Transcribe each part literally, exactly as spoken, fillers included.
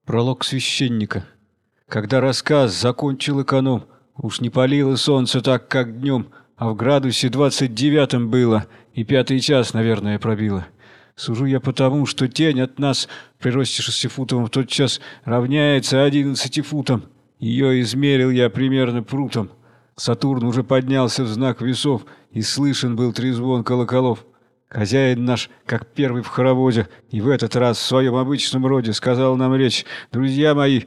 Пролог священника. Когда рассказ закончил эконом, уж не палило солнце так, как днем, а в градусе двадцать девятом было, и пятый час, наверное, пробило. Сужу я потому, что тень от нас, при росте шести футов в тот час, равняется одиннадцати футам. Ее измерил я примерно прутом. Сатурн уже поднялся в знак весов, и слышен был трезвон колоколов. Хозяин наш, как первый в хороводе, и в этот раз в своем обычном роде сказал нам речь: «Друзья мои,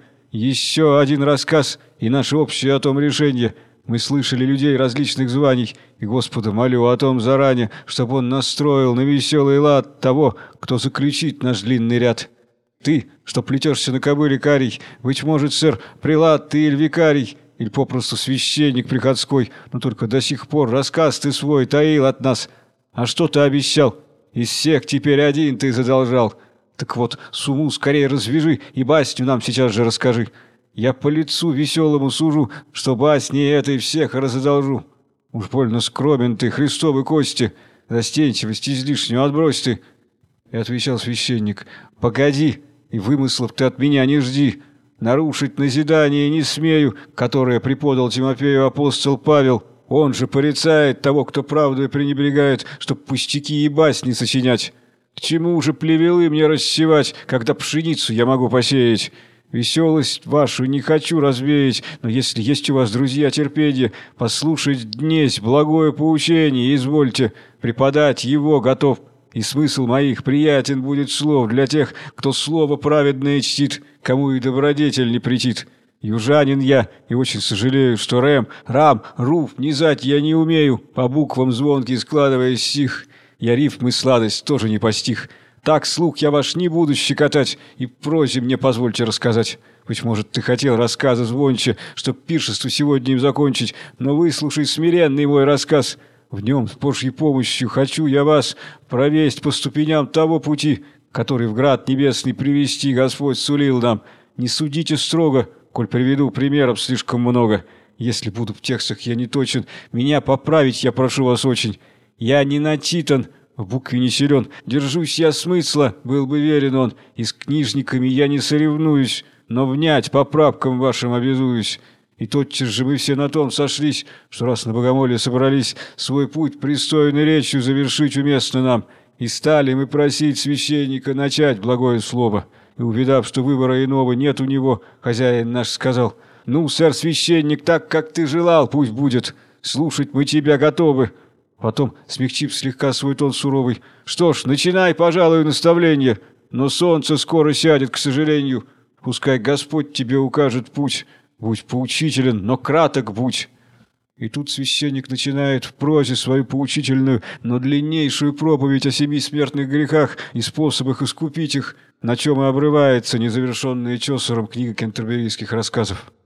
еще один рассказ, и наше общее о том решение. Мы слышали людей различных званий, и Господа молю о том заранее, чтобы он настроил на веселый лад того, кто заключит наш длинный ряд. Ты, что плетешься на кобыле карий, быть может, сэр, прилад ты или викарий, или попросту священник приходской, но только до сих пор рассказ ты свой таил от нас. А что ты обещал? Из всех теперь один ты задолжал. Так вот, сумму скорее развяжи и басню нам сейчас же расскажи. Я по лицу веселому сужу, что басни этой всех разодолжу. Уж больно скромен ты, Христовы кости, застенчивость излишнюю отбрось ты». И отвечал священник: «Погоди, и вымыслов ты от меня не жди. Нарушить назидание не смею, которое преподал Тимофею апостол Павел. Он же порицает того, кто правдой пренебрегает, чтоб пустяки и басни сочинять. К чему же плевелы мне рассевать, когда пшеницу я могу посеять? Веселость вашу не хочу развеять, но если есть у вас, друзья, терпенье, послушать днесь благое поучение, извольте, преподать его готов, и смысл моих приятен будет слов для тех, кто слово праведное чтит, кому и добродетель не претит. Южанин я, и очень сожалею, что рэм, рам, руф низать я не умею, по буквам звонки складывая стих. Я рифмы сладость тоже не постиг. Так слух я ваш не буду щекотать, и прозе мне позвольте рассказать. Быть может, ты хотел рассказа звонче, чтоб пиршество сегодня им закончить, но выслушай смиренный мой рассказ. В нем с Божьей помощью хочу я вас провесть по ступеням того пути, который в град небесный привести Господь сулил нам. Не судите строго, коль приведу примеров слишком много. Если буду в текстах я не точен, меня поправить я прошу вас очень. Я не начитан, в букве не силен, держусь я смысла, был бы верен он, и с книжниками я не соревнуюсь, но внять поправкам вашим обязуюсь. И тотчас же мы все на том сошлись, что раз на богомолье собрались, свой путь пристойной речью завершить уместно нам, и стали мы просить священника начать благое слово. И, увидав, что выбора иного нет у него, хозяин наш сказал: «Ну, сэр священник, так, как ты желал, пусть будет. Слушать мы тебя готовы». Потом, смягчив слегка свой тон суровый: «Что ж, начинай, пожалуй, наставление. Но солнце скоро сядет, к сожалению. Пускай Господь тебе укажет путь. Будь поучителен, но краток будь». И тут священник начинает в прозе свою поучительную, но длиннейшую проповедь о семи смертных грехах и способах искупить их, на чем и обрывается незавершенная Чосером книга кентерберийских рассказов.